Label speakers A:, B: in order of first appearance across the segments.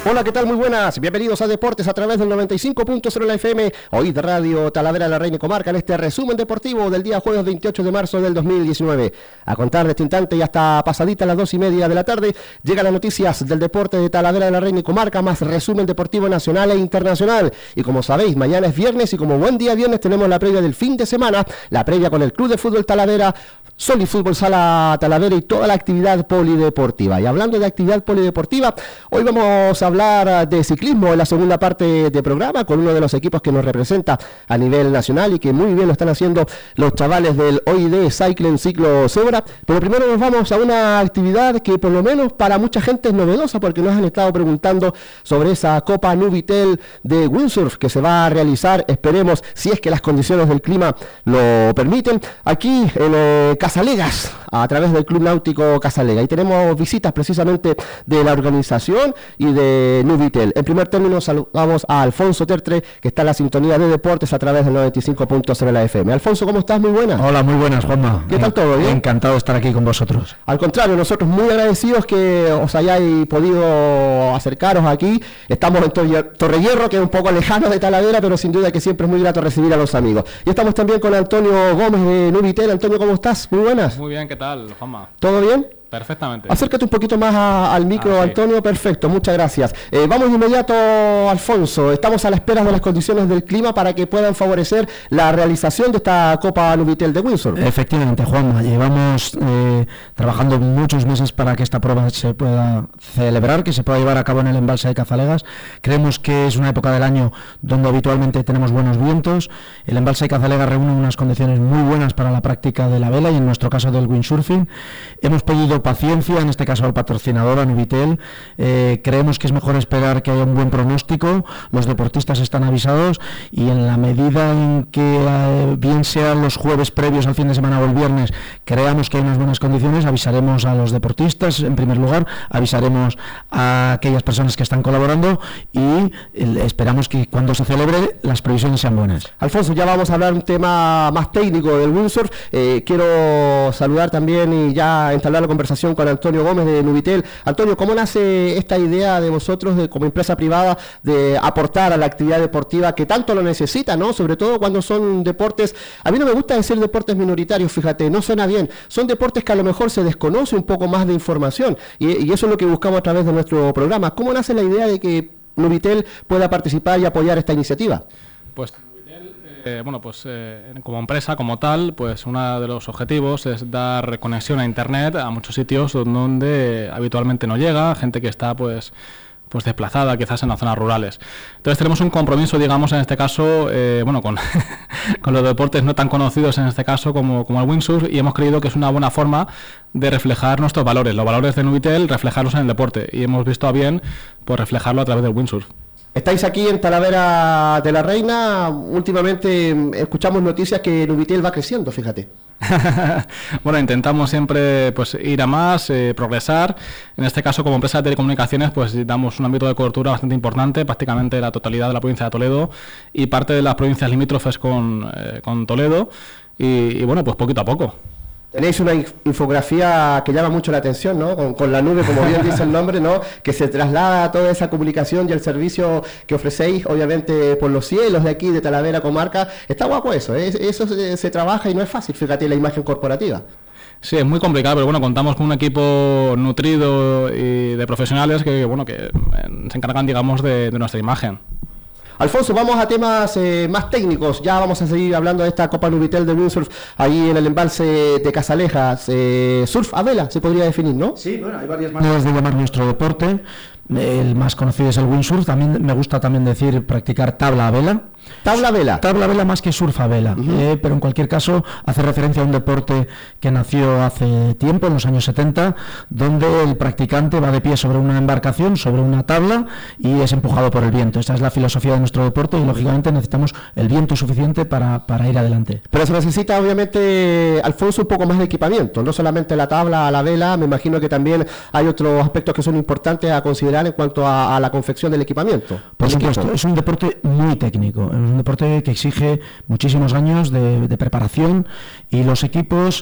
A: Hola, ¿qué tal? Muy buenas. Bienvenidos a Deportes a través del 95.0 la FM. Hoy de Radio Talavera de la Reina y Comarca en este resumen deportivo del día jueves 28 de marzo del 2019. A contar de este instante y hasta pasadita las 2:30 de la tarde, llegan las noticias del deporte de Talavera de la Reina y Comarca, más resumen deportivo nacional e internacional. Y como sabéis, mañana es viernes y como buen día viernes tenemos la previa del fin de semana, la previa con el Club de Fútbol Talavera, Soli Fútbol Sala Talavera y toda la actividad polideportiva. Y hablando de actividad polideportiva, hoy vamos a hablar de ciclismo en la segunda parte del programa con uno de los equipos que nos representa a nivel nacional y que muy bien lo están haciendo los chavales del OID Cycling Ciclo Zebra. Pero primero nos vamos a una actividad que por lo menos para mucha gente es novedosa, porque nos han estado preguntando sobre esa Copa Nubitel de windsurf que se va a realizar, esperemos, si es que las condiciones del clima lo permiten, aquí en Casalegas, a través del Club Náutico Casalega. Y tenemos visitas precisamente de la organización y de Nubitel. En primer término saludamos a Alfonso Tertre, que está en la sintonía de deportes a través del 95.0 de la FM. Alfonso, ¿cómo estás? Muy buenas.
B: Hola, muy buenas, Juanma.
A: ¿Qué tal todo? ¿Bien?
B: Encantado de estar aquí con vosotros.
A: Al contrario, nosotros muy agradecidos que os hayáis podido acercaros aquí. Estamos en Torrehierro, que es un poco lejano de Talavera, pero sin duda que siempre es muy grato recibir a los amigos. Y estamos también con Antonio Gómez de Nubitel. Antonio, ¿cómo estás? Muy buenas.
C: Muy bien, ¿qué tal, Juanma?
A: ¿Todo bien?
C: Perfectamente.
A: Acércate un poquito más al micro,
C: sí.
A: Antonio. Perfecto, muchas gracias. Vamos de inmediato, Alfonso. Estamos a la espera de las condiciones del clima para que puedan favorecer la realización de esta Copa Nubitel de windsurf.
B: Efectivamente, Juanma. Llevamos trabajando muchos meses para que esta prueba se pueda celebrar, que se pueda llevar a cabo en el embalse de Cazalegas. Creemos que es una época del año donde habitualmente tenemos buenos vientos. El embalse de Cazalegas reúne unas condiciones muy buenas para la práctica de la vela y en nuestro caso del windsurfing. Hemos pedido paciencia, en este caso al patrocinador, a Nubitel. Creemos que es mejor esperar que haya un buen pronóstico. Los deportistas están avisados y en la medida en que bien sean los jueves previos al fin de semana o el viernes, creamos que hay unas buenas condiciones, avisaremos a los deportistas en primer lugar, avisaremos a aquellas personas que están colaborando y esperamos que cuando se celebre las previsiones sean buenas.
A: Alfonso, ya vamos a hablar un tema más técnico del windsurf. Quiero saludar también y ya entablar la conversación con Antonio Gómez de Nubitel. Antonio, ¿cómo nace esta idea de vosotros, como empresa privada, de aportar a la actividad deportiva que tanto lo necesita, ¿no? Sobre todo cuando son deportes, a mí no me gusta decir deportes minoritarios, fíjate, no suena bien, son deportes que a lo mejor se desconoce un poco más de información y eso es lo que buscamos a través de nuestro programa. ¿Cómo nace la idea de que Nubitel pueda participar y apoyar esta iniciativa?
C: Pues como empresa, como tal, pues uno de los objetivos es dar conexión a Internet a muchos sitios donde habitualmente no llega, gente que está pues desplazada quizás en las zonas rurales. Entonces tenemos un compromiso, digamos, en este caso, con los deportes no tan conocidos en este caso como el windsurf, y hemos creído que es una buena forma de reflejar nuestros valores, los valores de Nubitel, reflejarlos en el deporte, y hemos visto a bien pues reflejarlo a través del windsurf.
A: Estáis aquí en Talavera de la Reina. Últimamente escuchamos noticias que Nubitel va creciendo, fíjate.
C: Bueno, intentamos siempre pues ir a más, progresar. En este caso, como empresa de telecomunicaciones, pues damos un ámbito de cobertura bastante importante, prácticamente la totalidad de la provincia de Toledo y parte de las provincias limítrofes con Toledo. Y bueno, pues poquito a poco.
A: Tenéis una infografía que llama mucho la atención, ¿no? Con la nube, como bien dice el nombre, ¿no? Que se traslada toda esa comunicación y el servicio que ofrecéis, obviamente, por los cielos de aquí, de Talavera, comarca. Está guapo eso, ¿eh? Eso se trabaja y no es fácil, fíjate, la imagen corporativa.
C: Sí, es muy complicado, pero bueno, contamos con un equipo nutrido y de profesionales que se encargan, digamos, de nuestra imagen.
A: Alfonso, vamos a temas más técnicos. Ya vamos a seguir hablando de esta Copa Nubitel de windsurf ahí en el embalse de Casalejas. Surf a vela se podría definir, ¿no?
B: Sí, bueno, hay varias maneras de llamar nuestro deporte. El más conocido es el windsurf. También me gusta también decir practicar tabla a vela.
A: Tabla a vela.
B: Tabla a vela más que surf a vela. Pero en cualquier caso hace referencia a un deporte que nació hace tiempo, en los años 70, donde el practicante va de pie sobre una embarcación, sobre una tabla y es empujado por el viento. Esta es la filosofía de nuestro deporte y lógicamente necesitamos el viento suficiente para ir adelante. Pero
A: se necesita obviamente, Alfonso, un poco más de equipamiento, no solamente la tabla a la vela. Me imagino que también hay otros aspectos que son importantes a considerar en cuanto a la confección del equipamiento.
B: Por supuesto, es un deporte muy técnico, es un deporte que exige muchísimos años de preparación y los equipos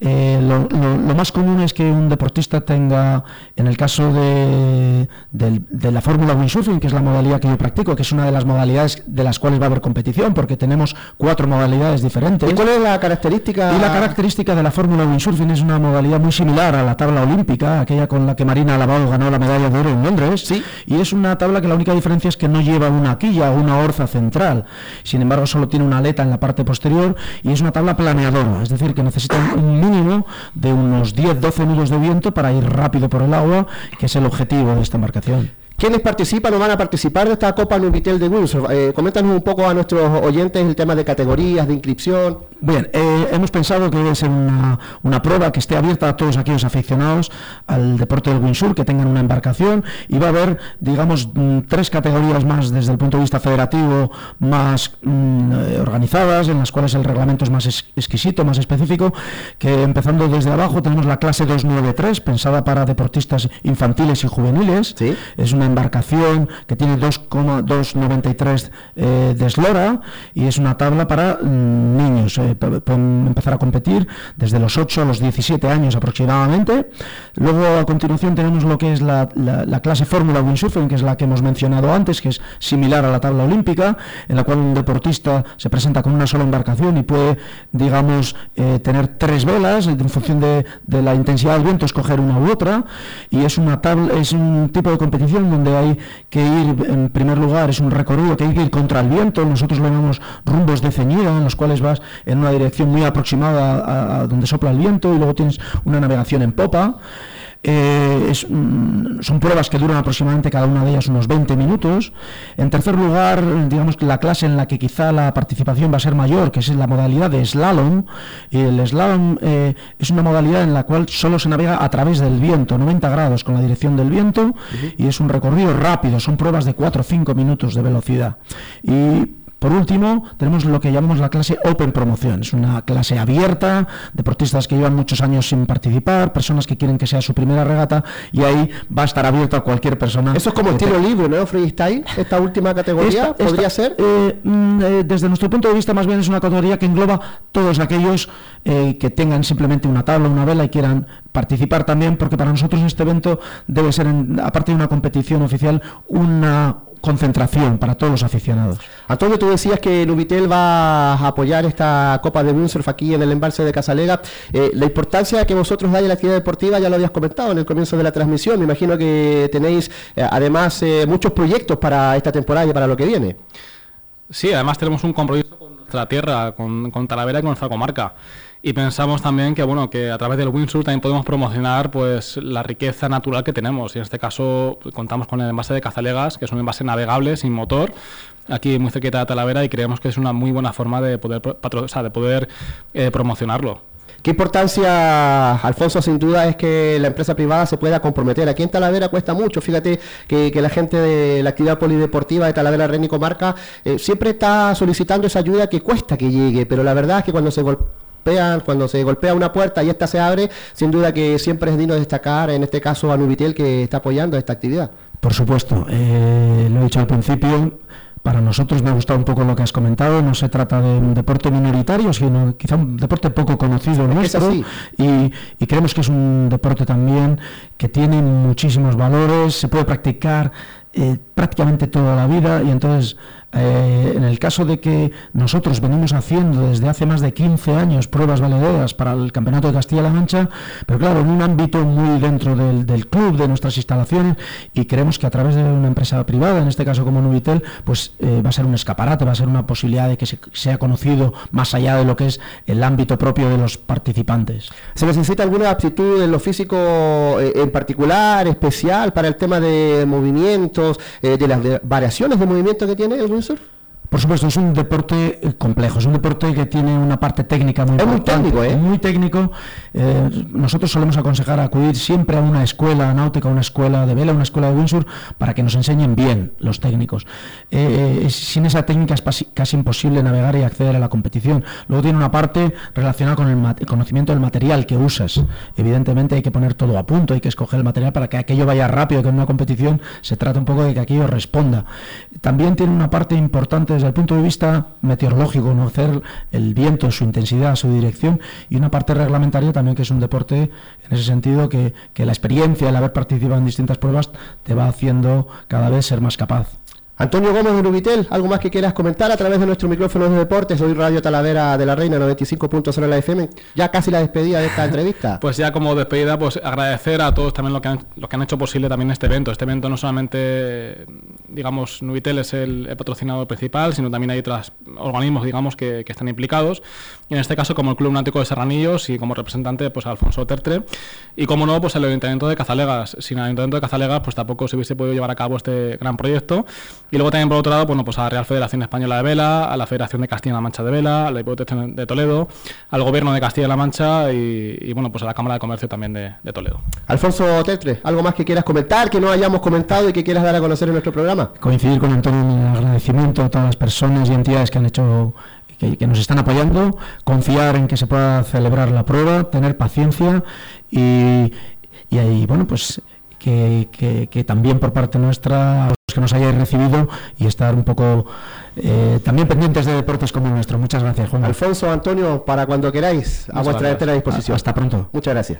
B: Lo más común es que un deportista tenga, en el caso de la fórmula windsurfing, que es la modalidad que yo practico, que es una de las modalidades de las cuales va a haber competición, porque tenemos 4 modalidades diferentes.
A: ¿Y cuál es la característica?
B: Y la característica de la fórmula windsurfing es una modalidad muy similar a la tabla olímpica, aquella con la que Marina Lavado ganó la medalla de oro en Londres.
A: Sí.
B: Y es una tabla que la única diferencia es que no lleva una quilla o una orza central. Sin embargo, solo tiene una aleta en la parte posterior y es una tabla planeadora, es decir, que necesita un mínimo de unos 10-12 nudos de viento para ir rápido por el agua, que es el objetivo de esta embarcación.
A: ¿Quiénes participan o van a participar de esta Copa Nubitel de Windsor? Coméntanos un poco a nuestros oyentes el tema de categorías, de inscripción.
B: Bien, hemos pensado que debe ser una prueba que esté abierta a todos aquellos aficionados al deporte del windsurf, que tengan una embarcación, y va a haber, digamos, 3 categorías más desde el punto de vista federativo, más organizadas, en las cuales el reglamento es más exquisito, más específico, que empezando desde abajo tenemos la clase 293, pensada para deportistas infantiles y juveniles.
A: ¿Sí?
B: Es una embarcación que tiene 2,293 de eslora y es una tabla para niños. Pueden empezar a competir desde los 8 a los 17 años aproximadamente. Luego, a continuación, tenemos lo que es la clase Fórmula Windsurfing, que es la que hemos mencionado antes, que es similar a la tabla olímpica, en la cual un deportista se presenta con una sola embarcación y puede, digamos, tener 3 velas, en función de la intensidad del viento, escoger una u otra, y es un tipo de competición donde hay que ir, en primer lugar, es un recorrido que hay que ir contra el viento. Nosotros lo llamamos rumbos de ceñida, en los cuales vas en una dirección muy aproximada a donde sopla el viento, y luego tienes una navegación en popa. Son pruebas que duran aproximadamente cada una de ellas unos 20 minutos. En tercer lugar, digamos que la clase en la que quizá la participación va a ser mayor, que es la modalidad de slalom. El slalom es una modalidad en la cual solo se navega a través del viento, 90 grados con la dirección del viento, y es un recorrido rápido, son pruebas de 4 o 5 minutos de velocidad. Y por último, tenemos lo que llamamos la clase Open Promoción. Es una clase abierta, deportistas que llevan muchos años sin participar, personas que quieren que sea su primera regata, y ahí va a estar abierto a cualquier persona.
A: Eso es como estilo libre, ¿no? Freestyle, esta última categoría, ¿podría ser?
B: Desde nuestro punto de vista, más bien es una categoría que engloba todos aquellos que tengan simplemente una tabla, una vela y quieran participar también, porque para nosotros este evento debe ser, aparte de una competición oficial, una concentración para todos los aficionados.
A: Antonio, tú decías que Nubitel va a apoyar esta Copa de Windsurf aquí en el embalse de Casalega. La importancia que vosotros dais a la actividad deportiva ya lo habías comentado en el comienzo de la transmisión. Me imagino que tenéis además muchos proyectos para esta temporada y para lo que viene.
C: Sí, además tenemos un compromiso con nuestra tierra, con Talavera y con nuestra comarca. Y pensamos también que a través del windsurf también podemos promocionar pues la riqueza natural que tenemos. Y en este caso contamos con el envase de Cazalegas, que es un envase navegable sin motor, aquí muy cerquita de Talavera, y creemos que es una muy buena forma de poder promocionarlo.
A: ¿Qué importancia, Alfonso, sin duda, es que la empresa privada se pueda comprometer? Aquí en Talavera cuesta mucho. Fíjate que la gente de la actividad polideportiva de Talavera, Reina y Comarca siempre está solicitando esa ayuda que cuesta que llegue, pero la verdad es que cuando se golpea una puerta y esta se abre, sin duda que siempre es digno destacar, en este caso a Nubitel, que está apoyando esta actividad.
B: Por supuesto, lo he dicho al principio, para nosotros me ha gustado un poco lo que has comentado. No se trata de un deporte minoritario, sino quizá un deporte poco conocido nuestro, y creemos que es un deporte también que tiene muchísimos valores, se puede practicar prácticamente toda la vida, y entonces en el caso de que nosotros venimos haciendo desde hace más de 15 años pruebas valederas para el Campeonato de Castilla-La Mancha, pero claro, en un ámbito muy dentro del club, de nuestras instalaciones, y creemos que a través de una empresa privada, en este caso como Nubitel, pues va a ser un escaparate, va a ser una posibilidad de que sea conocido más allá de lo que es el ámbito propio de los participantes.
A: ¿Se necesita alguna aptitud en lo físico en particular, especial, para el tema de movimientos, de las variaciones de movimiento que tiene el windsurf?
B: Por supuesto, es un deporte complejo, es un deporte que tiene una parte técnica muy importante. Muy técnico. Nosotros solemos aconsejar acudir siempre a una escuela náutica, una escuela de vela, una escuela de windsurf, para que nos enseñen bien los técnicos. Sin esa técnica es casi imposible navegar y acceder a la competición. Luego tiene una parte relacionada con el conocimiento del material que usas. Evidentemente hay que poner todo a punto, hay que escoger el material para que aquello vaya rápido, que en una competición se trata un poco de que aquello responda. También tiene una parte importante desde desde el punto de vista meteorológico, conocer el viento, su intensidad, su dirección, y una parte reglamentaria también, que es un deporte en ese sentido que la experiencia, el haber participado en distintas pruebas, te va haciendo cada vez ser más capaz.
A: Antonio Gómez de Nubitel, ¿algo más que quieras comentar a través de nuestro micrófono de deportes? Hoy Radio Talavera de la Reina 95.0 en la FM. Ya casi la despedida de esta entrevista.
C: Pues ya como despedida, pues agradecer a todos también lo que han hecho posible también este evento. Este evento no solamente, digamos, Nubitel es el patrocinador principal, sino también hay otros organismos, digamos, que están implicados. Y en este caso, como el Club Náutico de Serranillos y como representante, pues Alfonso Tertre. Y como no, pues el Ayuntamiento de Cazalegas. Sin el Ayuntamiento de Cazalegas, pues tampoco se hubiese podido llevar a cabo este gran proyecto. Y luego también, por otro lado, bueno, pues a la Real Federación Española de Vela, a la Federación de Castilla-La Mancha de Vela, a la Diputación de Toledo, al Gobierno de Castilla-La Mancha y bueno, pues a la Cámara de Comercio también de Toledo.
A: Alfonso Tertre, ¿algo más que quieras comentar, que no hayamos comentado y que quieras dar a conocer en nuestro programa?
B: Coincidir con Antonio en el agradecimiento a todas las personas y entidades que han hecho, que nos están apoyando, confiar en que se pueda celebrar la prueba, tener paciencia y ahí, bueno, pues que también por parte nuestra, a los que nos hayáis recibido, y estar un poco también pendientes de deportes como el nuestro. Muchas gracias, Juan.
A: Alfonso, Antonio, para cuando queráis, a vuestra entera disposición.
B: Hasta pronto.
A: Muchas gracias.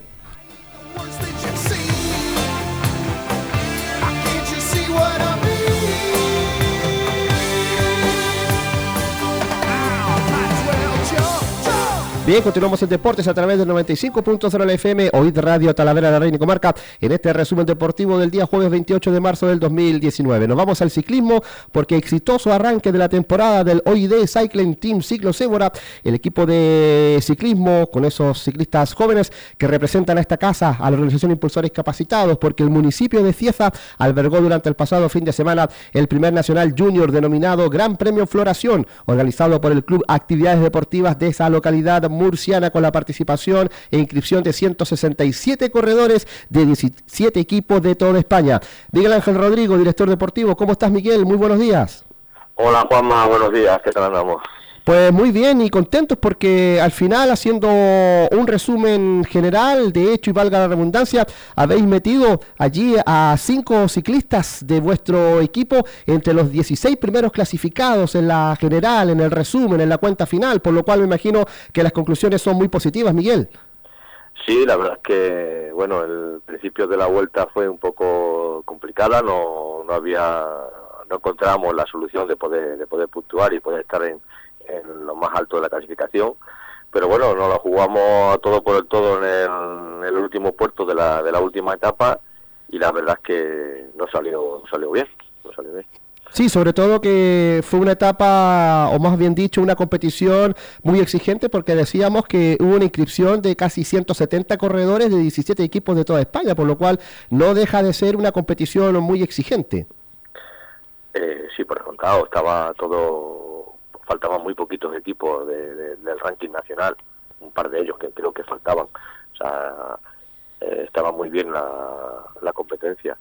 A: Bien, continuamos en Deportes a través del 95.0 de la FM, hoy de Radio Talavera de la Reina y Comarca, en este resumen deportivo del día jueves 28 de marzo del 2019. Nos vamos al ciclismo porque exitoso arranque de la temporada del OID Cycling Team Ciclo Sébora, el equipo de ciclismo con esos ciclistas jóvenes que representan a esta casa, a la Organización Impulsores Capacitados, porque el municipio de Cieza albergó durante el pasado fin de semana el primer nacional junior denominado Gran Premio Floración, organizado por el Club Actividades Deportivas de esa localidad murciana, con la participación e inscripción de 167 corredores de 17 equipos de toda España. Miguel Ángel Rodrigo, director deportivo. ¿Cómo estás, Miguel? Muy buenos días.
D: Hola, Juanma, buenos días. ¿Qué tal andamos?
A: Pues muy bien y contentos porque al final, haciendo un resumen general, de hecho y valga la redundancia, habéis metido allí a 5 ciclistas de vuestro equipo entre los 16 primeros clasificados en la general, en el resumen, en la cuenta final, por lo cual me imagino que las conclusiones son muy positivas, Miguel.
D: Sí, la verdad es que, bueno, el principio de la vuelta fue un poco complicada, no encontramos la solución de poder puntuar y poder estar en lo más alto de la clasificación, pero bueno, nos la jugamos a todo por el todo en el último puerto de la última etapa, y la verdad es que no salió bien.
A: Sí, sobre todo que fue una etapa, o más bien dicho, una competición muy exigente, porque decíamos que hubo una inscripción de casi 170 corredores de 17 equipos de toda España, por lo cual no deja de ser una competición muy exigente.
D: Sí, por descontado, estaba todo, faltaban muy poquitos equipos del ranking nacional, un par de ellos que creo que faltaban, o sea, estaba muy bien la competencia.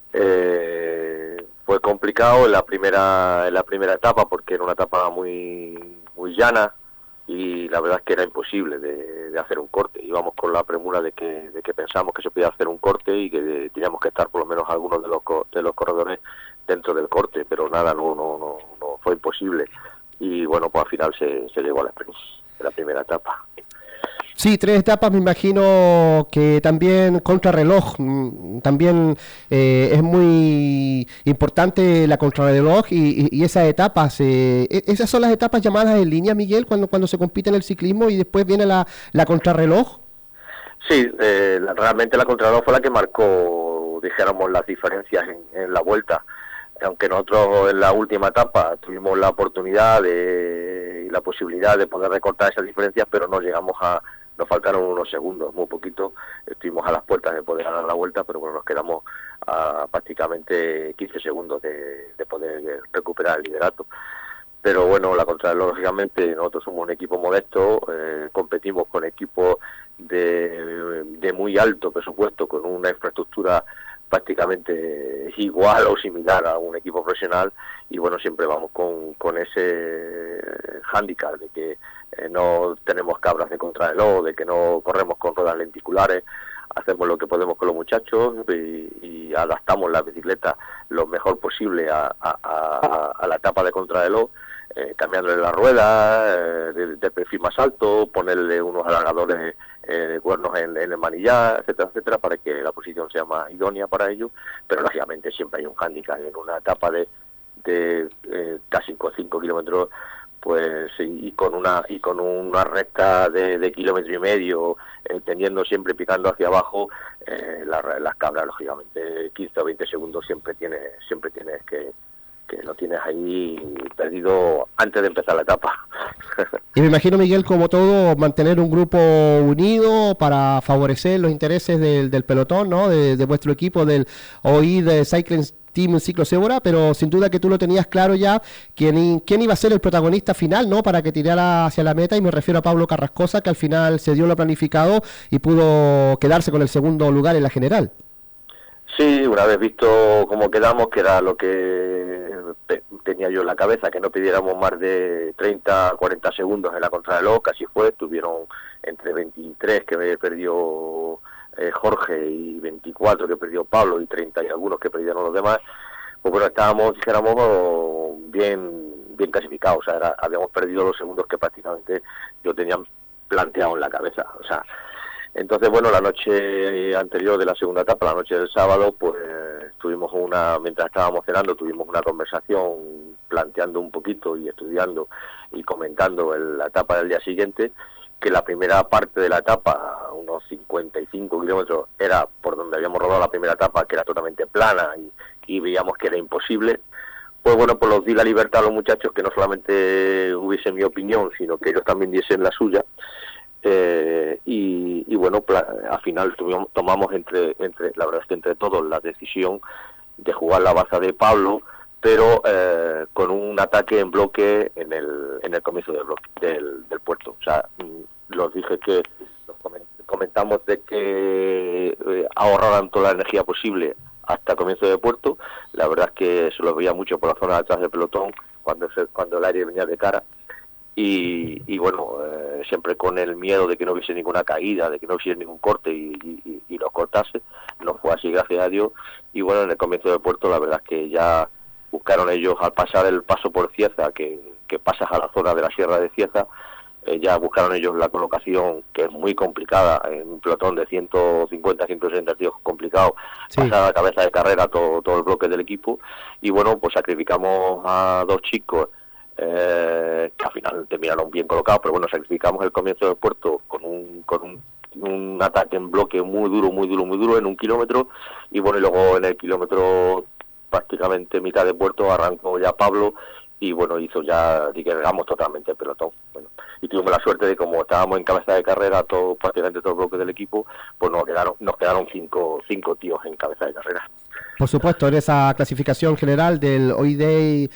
D: Fue complicado en la primera etapa porque era una etapa muy llana, y la verdad es que era imposible de hacer un corte. Íbamos con la premura de que pensamos que se podía hacer un corte y que teníamos que estar por lo menos algunos de los corredores dentro del corte, pero nada, no fue imposible. Y bueno, pues al final se llegó a la primera etapa.
A: Sí, 3 etapas, me imagino que también contrarreloj, también es muy importante la contrarreloj y esas etapas, esas son las etapas llamadas en línea, Miguel, cuando se compite en el ciclismo y después viene la contrarreloj.
D: Sí, realmente la contrarreloj fue la que marcó, dijéramos, las diferencias en la vuelta. Aunque nosotros en la última etapa tuvimos la oportunidad y la posibilidad de poder recortar esas diferencias, pero no llegamos nos faltaron unos segundos, muy poquito, estuvimos a las puertas de poder dar la vuelta, pero bueno, nos quedamos a prácticamente 15 segundos de poder recuperar el liderato. Pero bueno, la contrarreloj, lógicamente, nosotros somos un equipo modesto, competimos con equipos de muy alto presupuesto, con una infraestructura prácticamente igual o similar a un equipo profesional, y bueno, siempre vamos con ese hándicap de que no tenemos cabras de contrarreloj, de que no corremos con ruedas lenticulares, hacemos lo que podemos con los muchachos y adaptamos la bicicleta lo mejor posible a la etapa de contrarreloj, cambiándole las ruedas de perfil más alto, ponerle unos alargadores de cuernos en el manillar, etcétera, etcétera, para que la posición sea más idónea para ello. Pero lógicamente siempre hay un hándicap en una etapa de casi 5 kilómetros, pues y con una recta de kilómetro y medio, tendiendo siempre picando hacia abajo, las cabras, lógicamente 15 o 20 segundos siempre tienes que lo tienes ahí perdido antes de empezar la etapa.
A: Y me imagino, Miguel, como todo, mantener un grupo unido para favorecer los intereses del pelotón, ¿no? De vuestro equipo, del OID Cycling Team Ciclo Sebora, pero sin duda que tú lo tenías claro ya, quién iba a ser el protagonista final, ¿no? Para que tirara hacia la meta, y me refiero a Pablo Carrascosa, que al final se dio lo planificado y pudo quedarse con el segundo lugar en la general.
D: Sí, una vez visto cómo quedamos, que era lo que tenía yo en la cabeza, que no pidiéramos más de 30 a 40 segundos en la contrarreloj, así fue, tuvieron entre 23 que perdió Jorge y 24 que perdió Pablo y 30 y algunos que perdieron los demás. Pues bueno, estábamos, dijéramos, bien clasificados, o sea, habíamos perdido los segundos que prácticamente yo tenía planteado en la cabeza, o sea. Entonces, bueno, la noche anterior de la segunda etapa, la noche del sábado, pues mientras estábamos cenando, tuvimos una conversación planteando un poquito y estudiando y comentando la etapa del día siguiente, que la primera parte de la etapa, unos 55 kilómetros, era por donde habíamos rodado la primera etapa, que era totalmente plana y veíamos que era imposible. Pues bueno, pues los di la libertad a los muchachos, que no solamente hubiese mi opinión, sino que ellos también diesen la suya. Y bueno, al final tomamos la verdad es que entre todos la decisión de jugar la baza de Pablo, pero con un ataque en bloque en el comienzo del puerto. O sea, los dije que comentamos de que ahorraran toda la energía posible hasta el comienzo del puerto. La verdad es que se los veía mucho por la zona de atrás del pelotón cuando el aire venía de cara. Y bueno, siempre con el miedo de que no hubiese ninguna caída, de que no hubiese ningún corte y los cortase. No fue así, gracias a Dios. Y bueno, en el comienzo del puerto la verdad es que ya buscaron ellos, al pasar el paso por Cieza, que pasas a la zona de la Sierra de Cieza, ya buscaron ellos la colocación, que es muy complicada, en un pelotón de 150, 160 tíos, complicado, sí. Pasar a la cabeza de carrera todo el bloque del equipo. Y bueno, pues sacrificamos a dos chicos, que al final terminaron bien colocados, pero bueno, sacrificamos el comienzo del puerto con un ataque en bloque muy duro en 1 kilómetro, y bueno, y luego en el kilómetro prácticamente mitad de puerto arrancó ya Pablo, y bueno, digamos totalmente el pelotón. Bueno, y tuvimos la suerte de, como estábamos en cabeza de carrera, prácticamente todo el bloque del equipo, pues nos quedaron cinco tíos en cabeza de carrera.
A: Por supuesto, en esa clasificación general del OID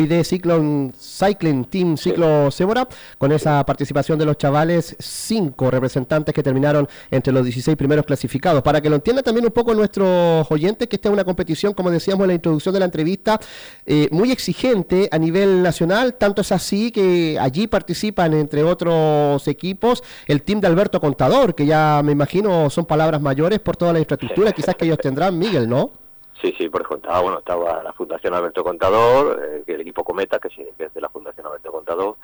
A: Cycling Team Ciclo Sebora, con esa participación de los chavales, 5 representantes que terminaron entre los 16 primeros clasificados. Para que lo entiendan también un poco nuestros oyentes, que esta es una competición, como decíamos en la introducción de la entrevista, muy exigente a nivel nacional. Tanto es así que allí participan, entre otros equipos, el team de Alberto Contador, que ya me imagino son palabras mayores por toda la infraestructura quizás que ellos tendrán, Miguel, ¿no?
D: Sí, por eso estaba la Fundación Alberto Contador, el equipo Cometa, que es de la Fundación Alberto Contador,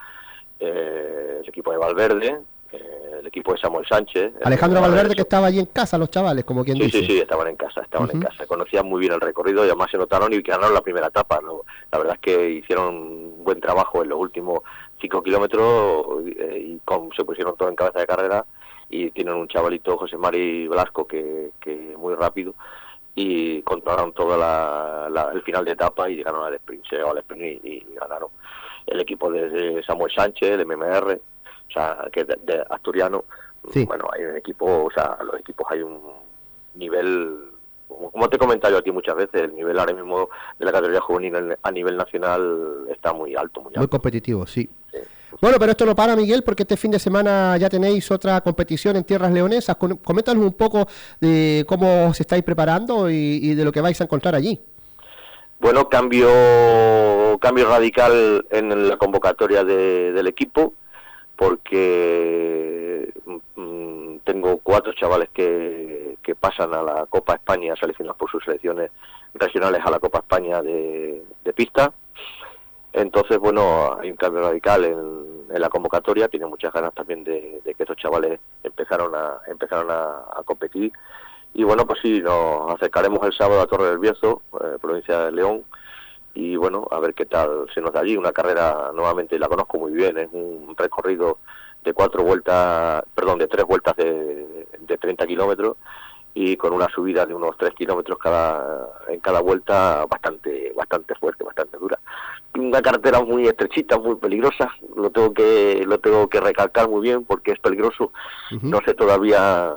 D: el equipo de Valverde, el equipo de Samuel Sánchez.
A: Alejandro Valverde, que estaba allí en casa, los chavales, como quien dice.
D: Sí, estaban en casa. Conocían muy bien el recorrido y además se notaron y ganaron la primera etapa. La verdad es que hicieron un buen trabajo en los últimos 5 kilómetros y se pusieron todo en cabeza de carrera, y tienen un chavalito, José Mari Velasco, que muy rápido, y controlaron todo el final de etapa y llegaron al sprint, y ganaron. El equipo de Samuel Sánchez, el MMR, o sea, que de asturiano. Sí. Bueno, hay un equipo, o sea, los equipos hay un nivel, como te he comentado yo a ti muchas veces, el nivel ahora mismo de la categoría juvenil a nivel nacional está muy alto.
A: Muy competitivo, sí. Bueno, pero esto no para, Miguel, porque este fin de semana ya tenéis otra competición en tierras leonesas. Coméntanos un poco de cómo os estáis preparando y de lo que vais a encontrar allí.
D: Bueno, cambio radical en la convocatoria del equipo, porque tengo 4 chavales que que pasan a la Copa España, seleccionados por sus selecciones regionales a la Copa España de pista. Entonces, bueno, hay un cambio radical en la convocatoria. Tiene muchas ganas también de que estos chavales empezaron a competir. Y bueno, pues sí, nos acercaremos el sábado a Torre del Bierzo, provincia de León, y bueno, a ver qué tal se nos da allí. Una carrera, nuevamente la conozco muy bien, es un recorrido de 3 vueltas de 30 kilómetros, y con una subida de unos 3 kilómetros en cada vuelta, bastante fuerte, bastante dura. Una carretera muy estrechita, muy peligrosa, lo tengo que recalcar muy bien, porque es peligroso. No sé todavía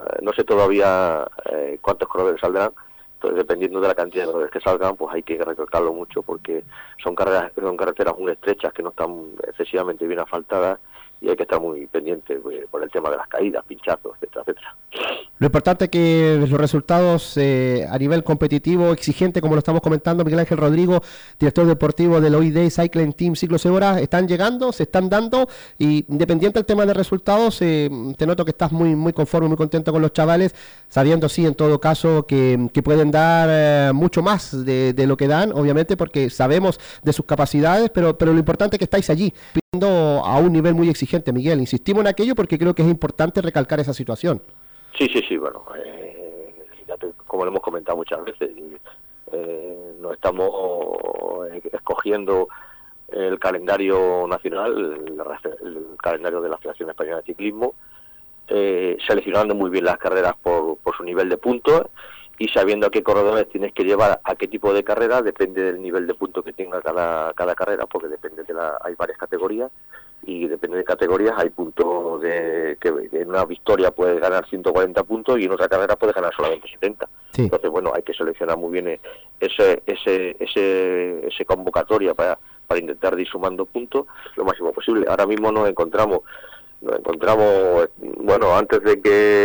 D: cuántos corredores saldrán. Entonces, dependiendo de la cantidad de corredores que salgan, pues hay que recalcarlo mucho, porque son carreteras muy estrechas, que no están excesivamente bien asfaltadas, y hay que estar muy pendiente por el tema de las caídas, pinchazos, etcétera, etcétera.
A: Lo importante es que los resultados a nivel competitivo, exigente, como lo estamos comentando, Miguel Ángel Rodrigo, director deportivo del OID Cycling Team Ciclo Segura, están llegando, se están dando, y independiente del tema de resultados, te noto que estás muy conforme, muy contento con los chavales, sabiendo sí, en todo caso, que pueden dar mucho más de lo que dan, obviamente, porque sabemos de sus capacidades, pero lo importante es que estáis allí, pidiendo a un nivel muy exigente. Miguel, insistimos en aquello porque creo que es importante recalcar esa situación.
D: Sí, bueno, como lo hemos comentado muchas veces, no estamos escogiendo el calendario nacional, el calendario de la Federación Española de Ciclismo, seleccionando muy bien las carreras por su nivel de puntos, y sabiendo a qué corredores tienes que llevar a qué tipo de carrera, depende del nivel de puntos que tenga cada carrera, porque depende hay varias categorías, y depende de categorías hay puntos que en una victoria puedes ganar 140 puntos y en otra carrera puedes ganar solamente 70. Sí. Entonces, bueno, hay que seleccionar muy bien ese convocatoria para intentar ir sumando puntos lo máximo posible. Ahora mismo nos encontramos, bueno, antes de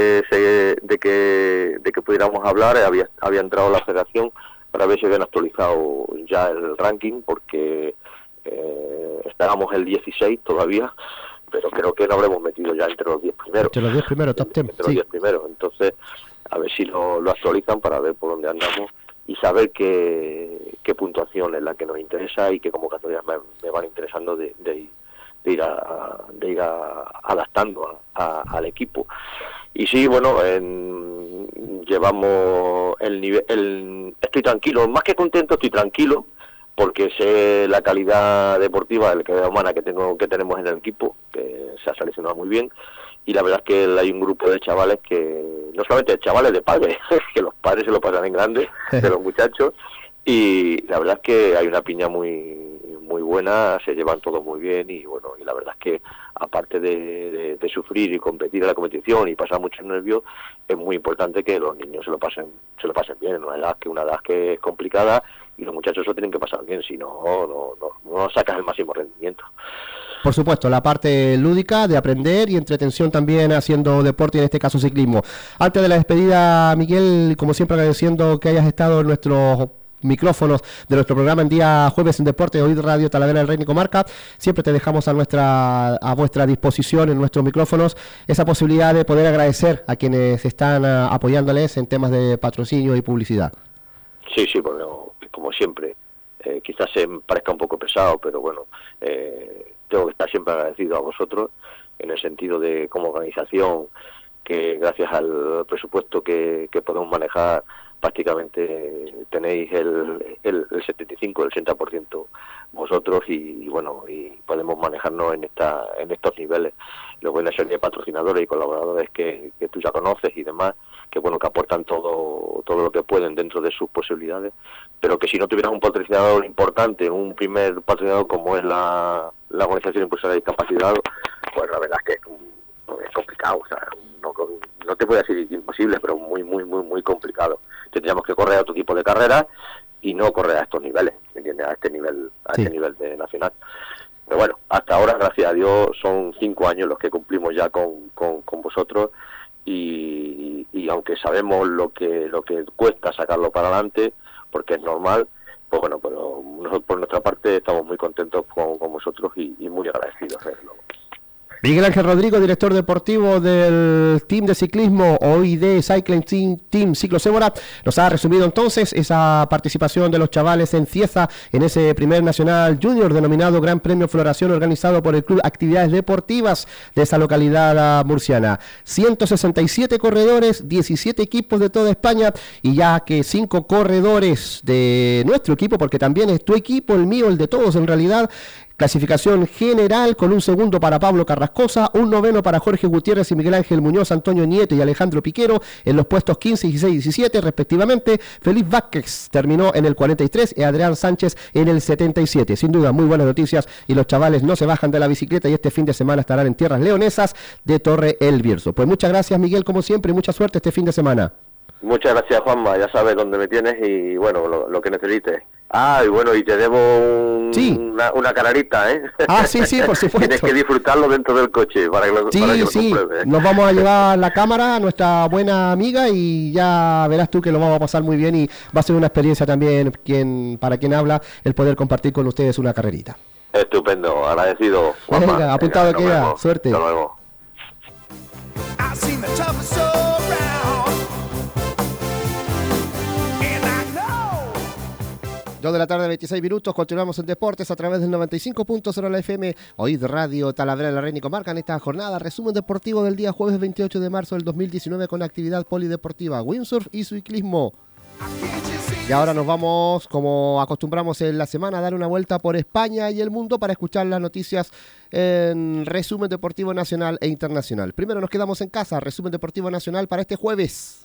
D: que pudiéramos hablar, había entrado la federación para ver si habían actualizado ya el ranking, porque estábamos el 16 todavía, pero creo que nos habremos metido ya entre los 10 primeros.
A: Entre los 10 primeros, top 10.
D: Entre los 10 primeros. Entonces, a ver si lo actualizan para ver por dónde andamos y saber qué puntuación es la que nos interesa y qué convocatorias me van interesando de ir adaptando al equipo. Y sí, bueno, llevamos el nivel, estoy tranquilo, más que contento, estoy tranquilo, porque sé la calidad deportiva, la calidad humana que tenemos en el equipo, que se ha seleccionado muy bien, y la verdad es que hay un grupo de chavales que, no solamente de chavales, de padres, que los padres se lo pasan en grande, de los muchachos, y la verdad es que hay una piña muy buena, se llevan todos muy bien, y bueno, y la verdad es que aparte de sufrir y competir en la competición y pasar muchos nervios, es muy importante que los niños se lo pasen bien, en una edad que es complicada, y los muchachos lo tienen que pasar bien, si no sacas el máximo rendimiento.
A: Por supuesto, la parte lúdica de aprender y entretención también haciendo deporte, y en este caso ciclismo. Antes de la despedida, Miguel, como siempre agradeciendo que hayas estado en nuestros micrófonos de nuestro programa en día jueves en Deporte, OID Radio Talavera del Rey y Comarca. Siempre te dejamos a vuestra disposición en nuestros micrófonos esa posibilidad de poder agradecer a quienes están apoyándoles en temas de patrocinio y publicidad.
D: Sí, bueno, como siempre, quizás se parezca un poco pesado, pero bueno, tengo que estar siempre agradecido a vosotros, en el sentido de, como organización, que gracias al presupuesto que podemos manejar, prácticamente tenéis el 75, el 80% vosotros, y bueno, y podemos manejarnos en estos niveles. Luego hay una serie de patrocinadores y colaboradores que tú ya conoces y demás, que bueno, que aportan todo lo que pueden dentro de sus posibilidades, pero que si no tuvieras un patrocinador importante, un primer patrocinador como es la Organización Impulsora de Discapacidad, pues la verdad es que es complicado, o sea, no te voy a decir imposible, pero muy complicado. Tendríamos que correr a otro tipo de carreras y no correr a estos niveles, ¿me entiendes? A este nivel de nacional. Pero bueno, hasta ahora, gracias a Dios, son 5 años los que cumplimos ya con vosotros, y aunque sabemos lo que cuesta sacarlo para adelante, porque es normal, pues bueno, pero nosotros por nuestra parte estamos muy contentos con vosotros y muy agradecidos.
A: Miguel Ángel Rodrigo, director deportivo del team de ciclismo OID Cycling Team Ciclo Sémora, nos ha resumido entonces esa participación de los chavales en Cieza en ese primer nacional junior denominado Gran Premio Floración, organizado por el Club Actividades Deportivas de esa localidad murciana. 167 corredores, 17 equipos de toda España, y ya que 5 corredores de nuestro equipo, porque también es tu equipo, el mío, el de todos en realidad. Clasificación general con un segundo para Pablo Carrascosa, un noveno para Jorge Gutiérrez y Miguel Ángel Muñoz, Antonio Nieto y Alejandro Piquero en los puestos 15, 16 y 17 respectivamente. Feliz Vázquez terminó en el 43 y Adrián Sánchez en el 77. Sin duda, muy buenas noticias, y los chavales no se bajan de la bicicleta y este fin de semana estarán en tierras leonesas de Torre El Bierzo. Pues muchas gracias, Miguel, como siempre, y mucha suerte este fin de semana.
D: Muchas gracias, Juanma, ya sabes dónde me tienes y bueno, lo que necesites. Y bueno, y te debo una canarita, ¿eh?
A: Sí, por supuesto.
D: Tienes que disfrutarlo dentro del coche para que lo compruebes.
A: Nos vamos a llevar la cámara a nuestra buena amiga y ya verás tú que lo vamos a pasar muy bien, y va a ser una experiencia también para quien habla el poder compartir con ustedes una carrerita.
D: Estupendo, agradecido, Juanma.
A: Venga, apuntado queda, suerte.
D: Hasta luego.
A: 2 de la tarde, 26 minutos, continuamos en Deportes a través del 95.0 la FM, OID Radio Talavera de la Reina y Comarca. En esta jornada, resumen deportivo del día jueves 28 de marzo del 2019 con actividad polideportiva, windsurf y ciclismo. Y ahora nos vamos, como acostumbramos en la semana, a dar una vuelta por España y el mundo para escuchar las noticias en resumen deportivo nacional e internacional. Primero nos quedamos en casa, resumen deportivo nacional para este jueves.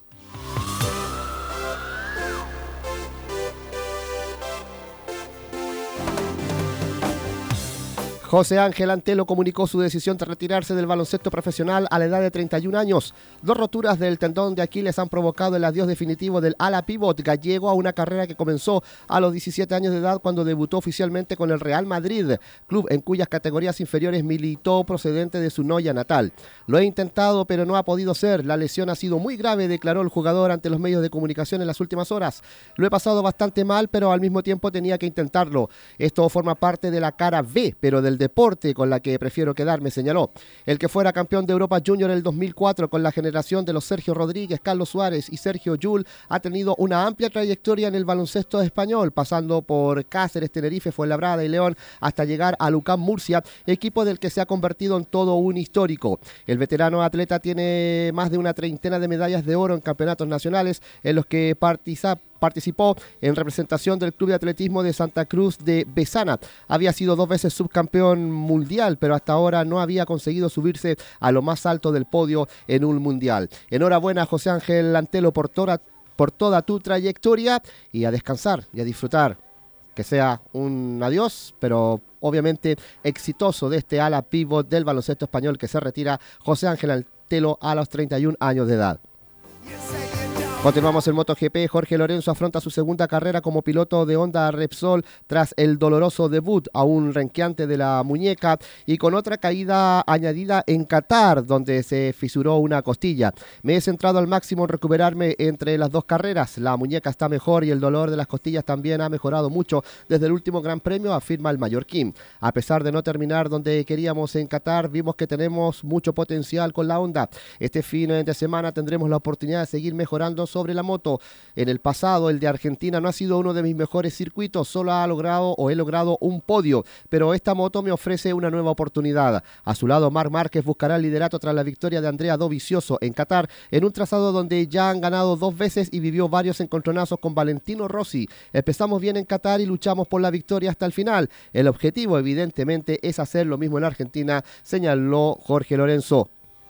A: José Ángel Antelo comunicó su decisión de retirarse del baloncesto profesional a la edad de 31 años. 2 roturas del tendón de Aquiles han provocado el adiós definitivo del ala pívot gallego a una carrera que comenzó a los 17 años de edad cuando debutó oficialmente con el Real Madrid, club en cuyas categorías inferiores militó procedente de su Noya natal. Lo he intentado, pero no ha podido ser. La lesión ha sido muy grave, declaró el jugador ante los medios de comunicación en las últimas horas. Lo he pasado bastante mal, pero al mismo tiempo tenía que intentarlo. Esto forma parte de la cara B, pero del deporte con la que prefiero quedarme, señaló. El que fuera campeón de Europa Junior en el 2004 con la generación de los Sergio Rodríguez, Carlos Suárez y Sergio Llull ha tenido una amplia trayectoria en el baloncesto español, pasando por Cáceres, Tenerife, Fuenlabrada y León hasta llegar a UCAM Murcia, equipo del que se ha convertido en todo un histórico. El veterano atleta tiene más de una treintena de medallas de oro en campeonatos nacionales en los que participó en representación del Club de Atletismo de Santa Cruz de Bezana. Había sido 2 veces subcampeón mundial, pero hasta ahora no había conseguido subirse a lo más alto del podio en un mundial. Enhorabuena, José Ángel Antelo, por toda tu trayectoria, y a descansar y a disfrutar. Que sea un adiós, pero obviamente exitoso, de este ala pívot del baloncesto español que se retira, José Ángel Antelo, a los 31 años de edad. Continuamos en MotoGP. Jorge Lorenzo afronta su segunda carrera como piloto de Honda Repsol tras el doloroso debut, aún renqueante de la muñeca y con otra caída añadida en Qatar, donde se fisuró una costilla. Me he centrado al máximo en recuperarme entre las 2 carreras. La muñeca está mejor y el dolor de las costillas también ha mejorado mucho desde el último Gran Premio, afirma el mallorquín. A pesar de no terminar donde queríamos en Qatar, vimos que tenemos mucho potencial con la Honda. Este fin de semana tendremos la oportunidad de seguir mejorando sobre la moto. En el pasado, el de Argentina no ha sido uno de mis mejores circuitos, solo he logrado un podio, pero esta moto me ofrece una nueva oportunidad. A su lado, Marc Márquez buscará el liderato tras la victoria de Andrea Dovizioso en Qatar, en un trazado donde ya han ganado 2 veces y vivió varios encontronazos con Valentino Rossi. Empezamos bien en Qatar y luchamos por la victoria hasta el final. El objetivo, evidentemente, es hacer lo mismo en Argentina, señaló Jorge Lorenzo.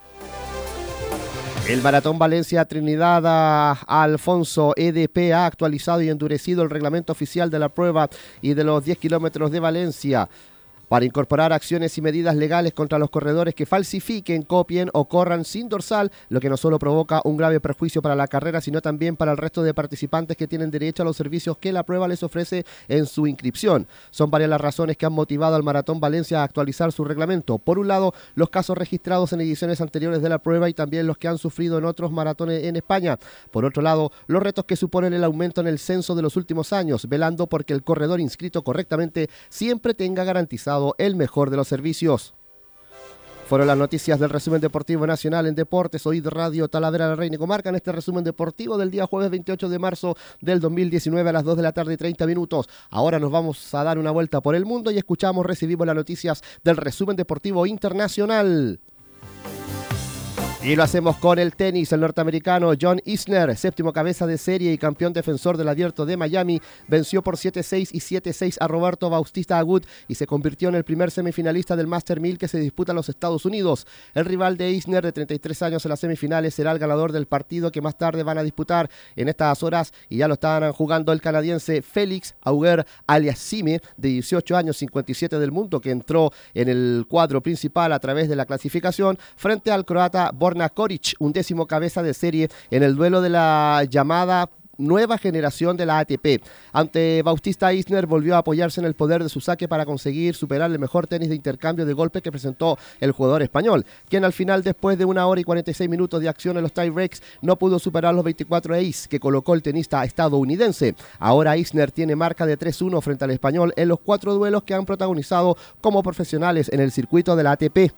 A: El Maratón Valencia Trinidad Alfonso EDP ha actualizado y endurecido el reglamento oficial de la prueba y de los 10 kilómetros de Valencia para incorporar acciones y medidas legales contra los corredores que falsifiquen, copien o corran sin dorsal, lo que no solo provoca un grave perjuicio para la carrera, sino también para el resto de participantes que tienen derecho a los servicios que la prueba les ofrece en su inscripción. Son varias las razones que han motivado al Maratón Valencia a actualizar su reglamento. Por un lado, los casos registrados en ediciones anteriores de la prueba y también los que han sufrido en otros maratones en España. Por otro lado, los retos que suponen el aumento en el censo de los últimos años, velando porque el corredor inscrito correctamente siempre tenga garantizado el mejor de los servicios. Fueron las noticias del resumen deportivo nacional en Deportes, Oíd Radio Talavera la Reina y Comarca, en este resumen deportivo del día jueves 28 de marzo del 2019 a las 2 de la tarde y 30 minutos. Ahora nos vamos a dar una vuelta por el mundo y recibimos las noticias del resumen deportivo internacional. Y lo hacemos con el tenis. El norteamericano John Isner, séptimo cabeza de serie y campeón defensor del Abierto de Miami, venció por 7-6 y 7-6 a Roberto Bautista Agut y se convirtió en el primer semifinalista del Master 1000 que se disputa en los Estados Unidos. El rival de Isner, de 33 años en las semifinales, será el ganador del partido que más tarde van a disputar en estas horas, y ya lo están jugando el canadiense Félix Auger-Aliassime, de 18 años, 57 del mundo, que entró en el cuadro principal a través de la clasificación, frente al croata Borna Koric, un décimo cabeza de serie en el duelo de la llamada nueva generación de la ATP. Ante Bautista, Isner volvió a apoyarse en el poder de su saque para conseguir superar el mejor tenis de intercambio de golpes que presentó el jugador español, quien al final, después de 1 hora y 46 minutos de acción en los tie-breaks, no pudo superar los 24 ace que colocó el tenista estadounidense. Ahora Isner tiene marca de 3-1 frente al español en los 4 duelos que han protagonizado como profesionales en el circuito de la ATP.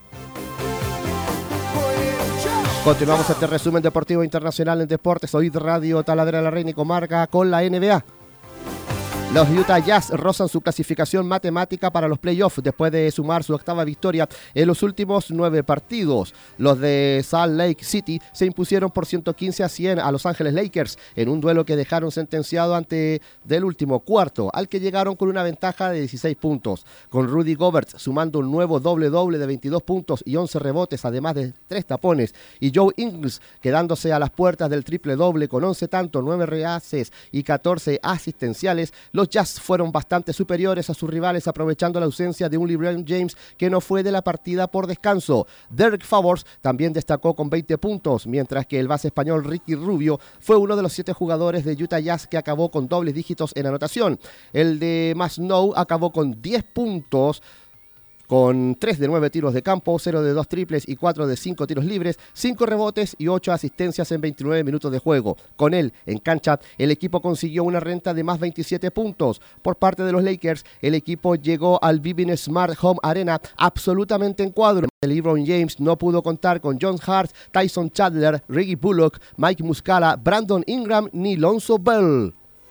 A: Continuamos este resumen deportivo internacional en Deportes, Oíd Radio Talavera la Reina y Comarca, con la NBA. Los Utah Jazz rozan su clasificación matemática para los playoffs después de sumar su 8ª victoria en los últimos 9 partidos. Los de Salt Lake City se impusieron por 115-100 a Los Ángeles Lakers en un duelo que dejaron sentenciado antes del último cuarto, al que llegaron con una ventaja de 16 puntos. Con Rudy Gobert sumando un nuevo doble-doble de 22 puntos y 11 rebotes, además de 3 tapones, y Joe Ingles quedándose a las puertas del triple-doble con 11 tantos, 9 rehaces y 14 asistenciales, los Jazz fueron bastante superiores a sus rivales, aprovechando la ausencia de un LeBron James que no fue de la partida por descanso. Derek Favors también destacó con 20 puntos, mientras que el base español Ricky Rubio fue uno de los 7 jugadores de Utah Jazz que acabó con dobles dígitos en anotación. El de Masnow acabó con 10 puntos, con 3 de 9 tiros de campo, 0 de 2 triples y 4 de 5 tiros libres, 5 rebotes y 8 asistencias en 29 minutos de juego. Con él en cancha, el equipo consiguió una renta de más 27 puntos. Por parte de los Lakers, el equipo llegó al Vivint Smart Home Arena absolutamente en cuadro. LeBron James no pudo contar con John Hart, Tyson Chandler, Reggie Bullock, Mike Muscala, Brandon Ingram ni Lonzo Ball.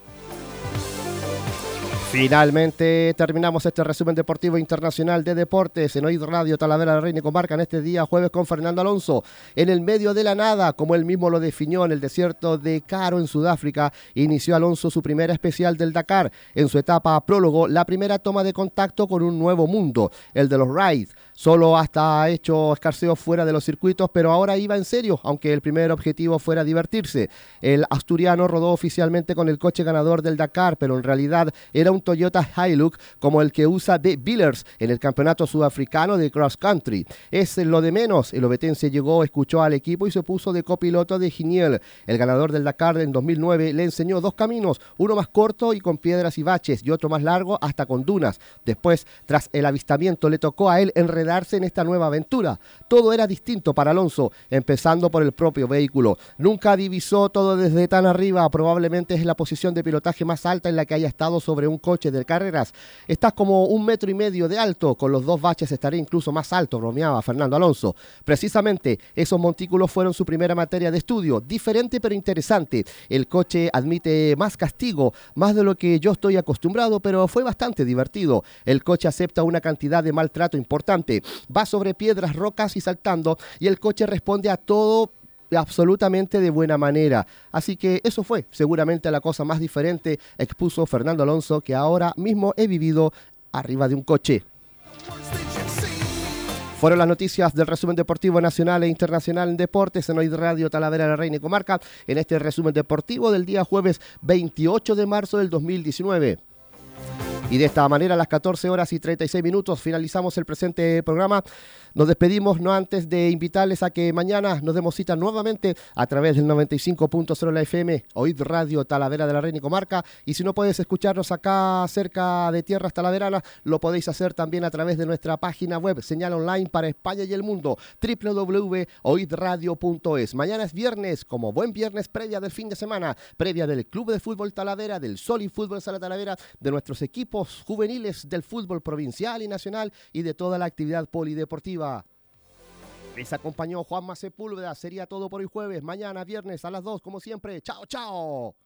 A: Finalmente terminamos este resumen deportivo internacional de Deportes en Oíd Radio Talavera la Reina y Comarca en este día jueves con Fernando Alonso. En el medio de la nada, como él mismo lo definió, en el desierto de Karo en Sudáfrica, inició Alonso su primera especial del Dakar. En su etapa prólogo, la primera toma de contacto con un nuevo mundo, el de los rides. Solo hasta ha hecho escarceos fuera de los circuitos, pero ahora iba en serio, aunque el primer objetivo fuera divertirse. El asturiano rodó oficialmente con el coche ganador del Dakar, pero en realidad era un Toyota Hilux como el que usa De Villers en el campeonato sudafricano de cross country. Es lo de menos. El obetense llegó, escuchó al equipo y se puso de copiloto de Giniel. El ganador del Dakar en 2009 le enseñó 2 caminos, uno más corto y con piedras y baches y otro más largo hasta con dunas. Después, tras el avistamiento, le tocó a él enredarse en esta nueva aventura. Todo era distinto para Alonso, empezando por el propio vehículo. Nunca divisó todo desde tan arriba, probablemente es la posición de pilotaje más alta en la que haya estado sobre un coche de carreras. Estás como 1,5 metros de alto, con los 2 baches estaré incluso más alto, bromeaba Fernando Alonso. Precisamente, esos montículos fueron su primera materia de estudio, diferente pero interesante. El coche admite más castigo, más de lo que yo estoy acostumbrado, pero fue bastante divertido. El coche acepta una cantidad de maltrato importante. Va sobre piedras, rocas y saltando, y el coche responde a todo absolutamente de buena manera. Así que eso fue seguramente la cosa más diferente, expuso Fernando Alonso, que ahora mismo he vivido arriba de un coche. Fueron las noticias del resumen deportivo nacional e internacional en Deportes en Oíd Radio Talavera la Reina y Comarca en este resumen deportivo del día jueves 28 de marzo del 2019. Y de esta manera, a las 14 horas y 36 minutos, finalizamos el presente programa. Nos despedimos, no antes de invitarles a que mañana nos demos cita nuevamente a través del 95.0 de la FM, Oíd Radio Talavera de la Reina y Comarca. Y si no puedes escucharnos acá cerca de Tierras Talaveranas, lo podéis hacer también a través de nuestra página web, señal online para España y el mundo, www.oidradio.es. Mañana es viernes, como buen viernes, previa del fin de semana, previa del Club de Fútbol Talavera, del Solid Fútbol Sala Talavera, de nuestros equipos juveniles del fútbol provincial y nacional y de toda la actividad polideportiva. Les acompañó Juanma Sepúlveda. Sería todo por hoy jueves. Mañana viernes a las 2, como siempre. ¡Chao, chao!